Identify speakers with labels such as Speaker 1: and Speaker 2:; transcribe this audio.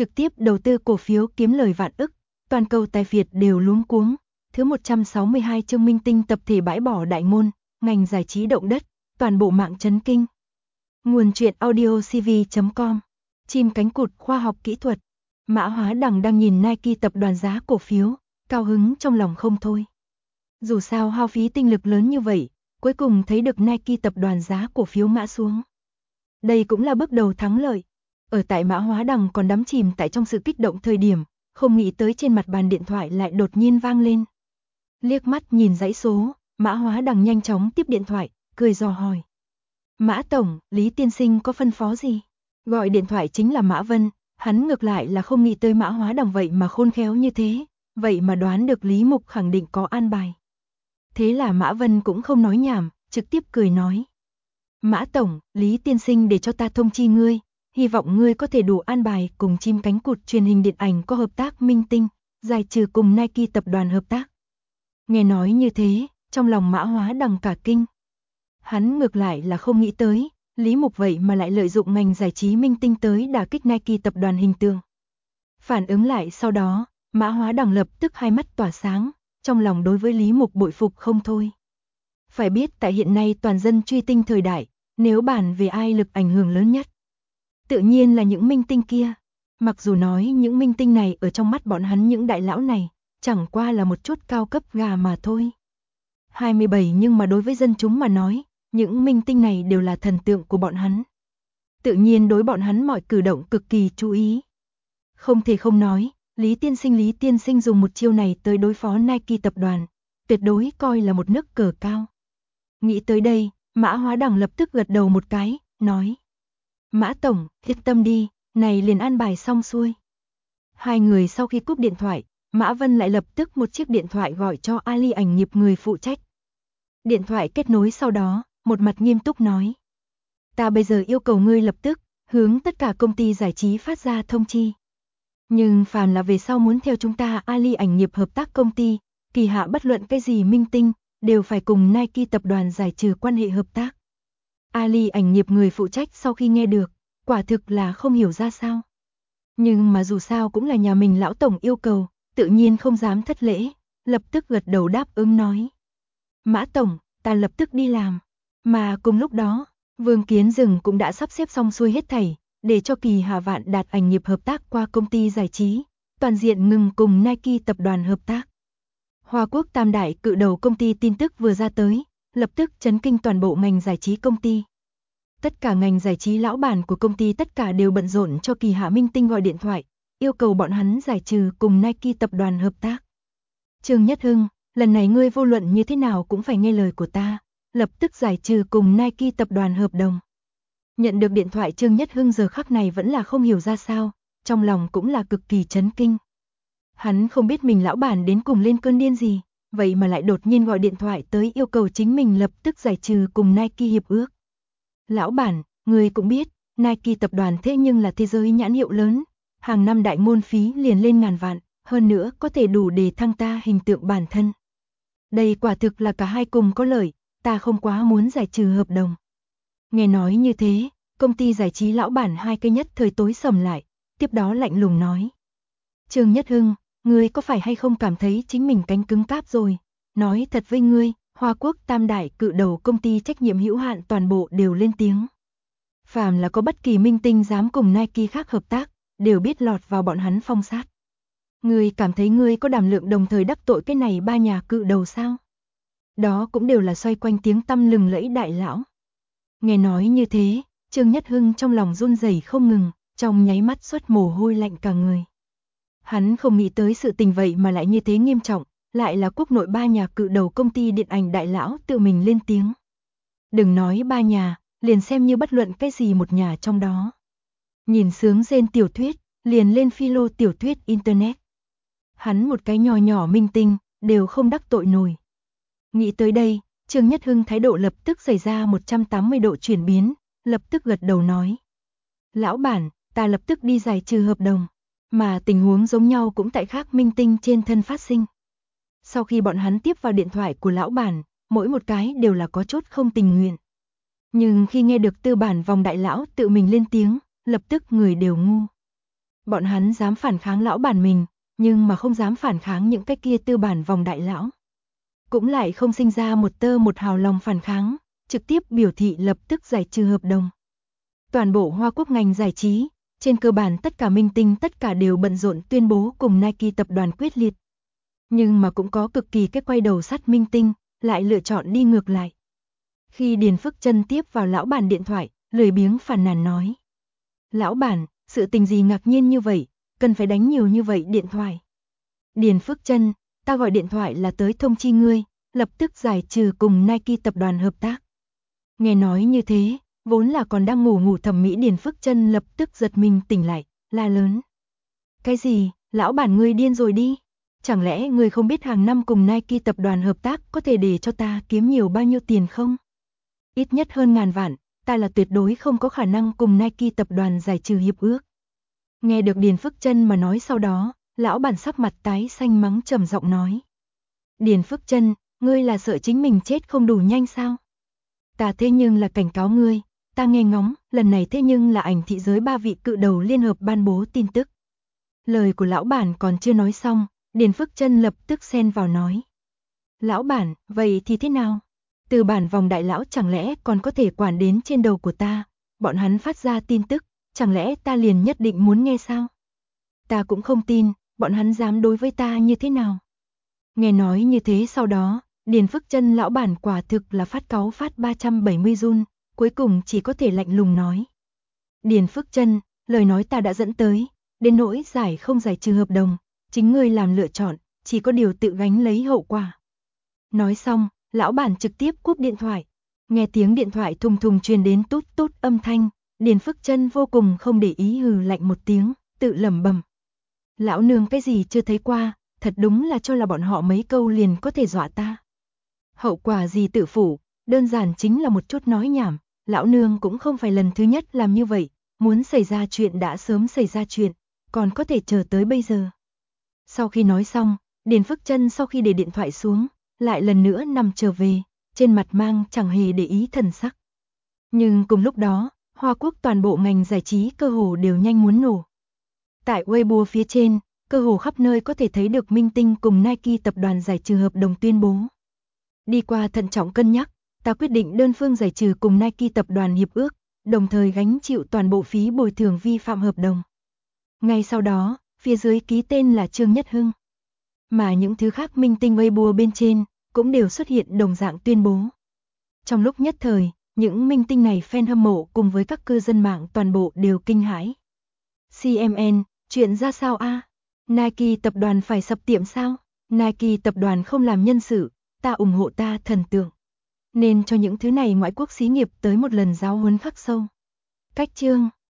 Speaker 1: trực tiếp đầu tư cổ phiếu kiếm lời vạn ức, toàn cầu tài phiệt đều luống cuống. Thứ 162 chương minh tinh tập thể bãi bỏ đại môn, ngành giải trí động đất, toàn bộ mạng chấn kinh. Nguồn truyện audio cv.com. Chim cánh cụt khoa học kỹ thuật. Mã Hóa Đằng đang nhìn Nike tập đoàn giá cổ phiếu, cao hứng trong lòng không thôi. Dù sao hao phí tinh lực lớn như vậy, cuối cùng thấy được Nike tập đoàn giá cổ phiếu ngã xuống. Đây cũng là bước đầu thắng lợi. Ở tại Mã Hóa Đằng còn đắm chìm tại trong sự kích động thời điểm, không nghĩ tới trên mặt bàn điện thoại lại đột nhiên vang lên. Liếc mắt nhìn dãy số, Mã Hóa Đằng nhanh chóng tiếp điện thoại, cười dò hỏi. Mã Tổng, Lý Tiên Sinh có phân phó gì? Gọi điện thoại chính là Mã Vân, hắn ngược lại là không nghĩ tới Mã Hóa Đằng vậy mà khôn khéo như thế, vậy mà đoán được Lý Mục khẳng định có an bài. Thế là Mã Vân cũng không nói nhảm, trực tiếp cười nói. Mã Tổng, Lý Tiên Sinh để cho ta thông chi ngươi, hy vọng ngươi có thể đủ an bài cùng chim cánh cụt truyền hình điện ảnh có hợp tác minh tinh, giải trừ cùng Nike tập đoàn hợp tác. Nghe nói như thế, trong lòng Mã Hóa Đằng cả kinh. Hắn ngược lại là không nghĩ tới, Lý Mục vậy mà lại lợi dụng ngành giải trí minh tinh tới đả kích Nike tập đoàn hình tượng. Phản ứng lại sau đó, Mã Hóa Đằng lập tức hai mắt tỏa sáng, trong lòng đối với Lý Mục bội phục không thôi. Phải biết tại hiện nay toàn dân truy tinh thời đại, nếu bàn về ai lực ảnh hưởng lớn nhất, tự nhiên là những minh tinh kia. Mặc dù nói những minh tinh này ở trong mắt bọn hắn những đại lão này, chẳng qua là một chút cao cấp gà mà thôi. 27 nhưng mà đối với dân chúng mà nói, những minh tinh này đều là thần tượng của bọn hắn. Tự nhiên đối bọn hắn mọi cử động cực kỳ chú ý. Không thể không nói, Lý Tiên Sinh dùng một chiêu này tới đối phó Nike tập đoàn, tuyệt đối coi là một nước cờ cao. Nghĩ tới đây, Mã Hóa Đằng lập tức gật đầu một cái, nói. Mã Tổng, yên tâm đi, này liền an bài xong xuôi. Hai người sau khi cúp điện thoại, Mã Vân lại lập tức một chiếc điện thoại gọi cho Ali ảnh nghiệp người phụ trách. Điện thoại kết nối sau đó, một mặt nghiêm túc nói. Ta bây giờ yêu cầu ngươi lập tức, hướng tất cả công ty giải trí phát ra thông chi. Nhưng phàm là về sau muốn theo chúng ta Ali ảnh nghiệp hợp tác công ty, kỳ hạ bất luận cái gì minh tinh, đều phải cùng Nike tập đoàn giải trừ quan hệ hợp tác. Ali ảnh nghiệp người phụ trách sau khi nghe được, quả thực là không hiểu ra sao. Nhưng mà dù sao cũng là nhà mình lão tổng yêu cầu, tự nhiên không dám thất lễ, lập tức gật đầu đáp ứng nói. Mã Tổng, ta lập tức đi làm. Mà cùng lúc đó, Vương Kiến Dừng cũng đã sắp xếp xong xuôi hết thảy, để cho Kỳ Hà Vạn Đạt ảnh nghiệp hợp tác qua công ty giải trí, toàn diện ngừng cùng Nike tập đoàn hợp tác. Hoa Quốc tam đại cự đầu công ty tin tức vừa ra tới, lập tức chấn kinh toàn bộ ngành giải trí công ty. Tất cả ngành giải trí lão bản của công ty tất cả đều bận rộn cho Kỳ Hạ minh tinh gọi điện thoại, yêu cầu bọn hắn giải trừ cùng Nike tập đoàn hợp tác. Trương Nhất Hưng, lần này ngươi vô luận như thế nào cũng phải nghe lời của ta, lập tức giải trừ cùng Nike tập đoàn hợp đồng. Nhận được điện thoại Trương Nhất Hưng giờ khắc này vẫn là không hiểu ra sao, trong lòng cũng là cực kỳ chấn kinh. Hắn không biết mình lão bản đến cùng lên cơn điên gì, vậy mà lại đột nhiên gọi điện thoại tới yêu cầu chính mình lập tức giải trừ cùng Nike hiệp ước. Lão bản, người cũng biết, Nike tập đoàn thế nhưng là thế giới nhãn hiệu lớn, hàng năm đại môn phí liền lên ngàn vạn, hơn nữa có thể đủ để thăng ta hình tượng bản thân. Đây quả thực là cả hai cùng có lợi, ta không quá muốn giải trừ hợp đồng. Nghe nói như thế, công ty giải trí lão bản hai cái nhất thời tối sầm lại, tiếp đó lạnh lùng nói. Trương Nhất Hưng, ngươi có phải hay không cảm thấy chính mình cánh cứng cáp rồi? Nói thật với ngươi, Hoa Quốc tam đại cự đầu công ty trách nhiệm hữu hạn toàn bộ đều lên tiếng. Phàm là có bất kỳ minh tinh dám cùng Nike khác hợp tác, đều biết lọt vào bọn hắn phong sát. Ngươi cảm thấy ngươi có đảm lượng đồng thời đắc tội cái này ba nhà cự đầu sao? Đó cũng đều là xoay quanh tiếng tăm lừng lẫy đại lão. Nghe nói như thế, Trương Nhất Hưng trong lòng run rẩy không ngừng, trong nháy mắt xuất mồ hôi lạnh cả người. Hắn không nghĩ tới sự tình vậy mà lại như thế nghiêm trọng, lại là quốc nội ba nhà cự đầu công ty điện ảnh đại lão tự mình lên tiếng. Đừng nói ba nhà, liền xem như bất luận cái gì một nhà trong đó. Nhìn sướng rên tiểu thuyết, liền lên philo tiểu thuyết internet. Hắn một cái nhỏ nhỏ minh tinh, đều không đắc tội nổi. Nghĩ tới đây, Trương Nhất Hưng thái độ lập tức xảy ra 180 độ chuyển biến, lập tức gật đầu nói. Lão bản, ta lập tức đi giải trừ hợp đồng, mà tình huống giống nhau cũng tại khác minh tinh trên thân phát sinh. Sau khi bọn hắn tiếp vào điện thoại của lão bản, mỗi một cái đều là có chút không tình nguyện. Nhưng khi nghe được tư bản vòng đại lão tự mình lên tiếng, lập tức người đều ngu. Bọn hắn dám phản kháng lão bản mình, nhưng mà không dám phản kháng những cái kia tư bản vòng đại lão. Cũng lại không sinh ra một tơ một hào lòng phản kháng, trực tiếp biểu thị lập tức giải trừ hợp đồng. Toàn bộ Hoa Quốc ngành giải trí, trên cơ bản tất cả minh tinh tất cả đều bận rộn tuyên bố cùng Nike tập đoàn quyết liệt. Nhưng mà cũng có cực kỳ cái quay đầu sắt minh tinh, lại lựa chọn đi ngược lại. Khi Điền Phước Chân tiếp vào lão bản điện thoại, lười biếng phàn nàn nói. Lão bản, sự tình gì ngạc nhiên như vậy, cần phải đánh nhiều như vậy điện thoại. Điền Phước Chân, ta gọi điện thoại là tới thông chi ngươi, lập tức giải trừ cùng Nike tập đoàn hợp tác. Nghe nói như thế, vốn là còn đang ngủ thẩm mỹ Điền Phước Chân lập tức giật mình tỉnh lại, la lớn. Cái gì, lão bản ngươi điên rồi đi? Chẳng lẽ ngươi không biết hàng năm cùng Nike tập đoàn hợp tác có thể để cho ta kiếm nhiều bao nhiêu tiền không? Ít nhất hơn ngàn vạn, ta là tuyệt đối không có khả năng cùng Nike tập đoàn giải trừ hiệp ước. Nghe được Điền Phước Chân mà nói sau đó, lão bản sắc mặt tái xanh mắng trầm giọng nói. Điền Phước Chân, ngươi là sợ chính mình chết không đủ nhanh sao? Ta thế nhưng là cảnh cáo ngươi, ta nghe ngóng, lần này thế nhưng là ảnh thị giới 3 vị cự đầu liên hợp ban bố tin tức. Lời của lão bản còn chưa nói xong, Điền Phước Chân lập tức xen vào nói. Lão bản, vậy thì thế nào? Từ bản vòng đại lão chẳng lẽ còn có thể quản đến trên đầu của ta, bọn hắn phát ra tin tức, chẳng lẽ ta liền nhất định muốn nghe sao? Ta cũng không tin, bọn hắn dám đối với ta như thế nào? Nghe nói như thế sau đó, Điền Phước Chân lão bản quả thực là phát cáu phát 370 run, cuối cùng chỉ có thể lạnh lùng nói. Điền Phước Chân, lời nói ta đã dẫn tới, đến nỗi giải không giải trừ hợp đồng, chính ngươi làm lựa chọn, chỉ có điều tự gánh lấy hậu quả. Nói xong, lão bản trực tiếp cúp điện thoại. Nghe tiếng điện thoại thùng thùng truyền đến tút tút âm thanh, Điền Phước Chân vô cùng không để ý hừ lạnh một tiếng, tự lẩm bẩm. Lão nương cái gì chưa thấy qua, thật đúng là cho là bọn họ mấy câu liền có thể dọa ta. Hậu quả gì tự phủ, đơn giản chính là một chút nói nhảm, lão nương cũng không phải lần thứ nhất làm như vậy, muốn xảy ra chuyện đã sớm xảy ra chuyện, còn có thể chờ tới bây giờ. Sau khi nói xong, Điền Phước Chân sau khi để điện thoại xuống, lại lần nữa nằm trở về, trên mặt mang chẳng hề để ý thần sắc. Nhưng cùng lúc đó, Hoa Quốc toàn bộ ngành giải trí cơ hồ đều nhanh muốn nổ. Tại Weibo phía trên, cơ hồ khắp nơi có thể thấy được minh tinh cùng Nike tập đoàn giải trừ hợp đồng tuyên bố. Đi qua thận trọng cân nhắc, ta quyết định đơn phương giải trừ cùng Nike tập đoàn hiệp ước, đồng thời gánh chịu toàn bộ phí bồi thường vi phạm hợp đồng. Ngay sau đó, phía dưới ký tên là Trương Nhất Hưng. Mà những thứ khác minh tinh Weibo bên trên, cũng đều xuất hiện đồng dạng tuyên bố. Trong lúc nhất thời, những minh tinh này fan hâm mộ cùng với các cư dân mạng toàn bộ đều kinh hãi. CMN, chuyện ra sao a? Nike tập đoàn phải sập tiệm sao? Nike tập đoàn không làm nhân sự, ta ủng hộ ta thần tượng. Nên cho những thứ này ngoại quốc xí nghiệp tới một lần giáo huấn khắc sâu. Cách chương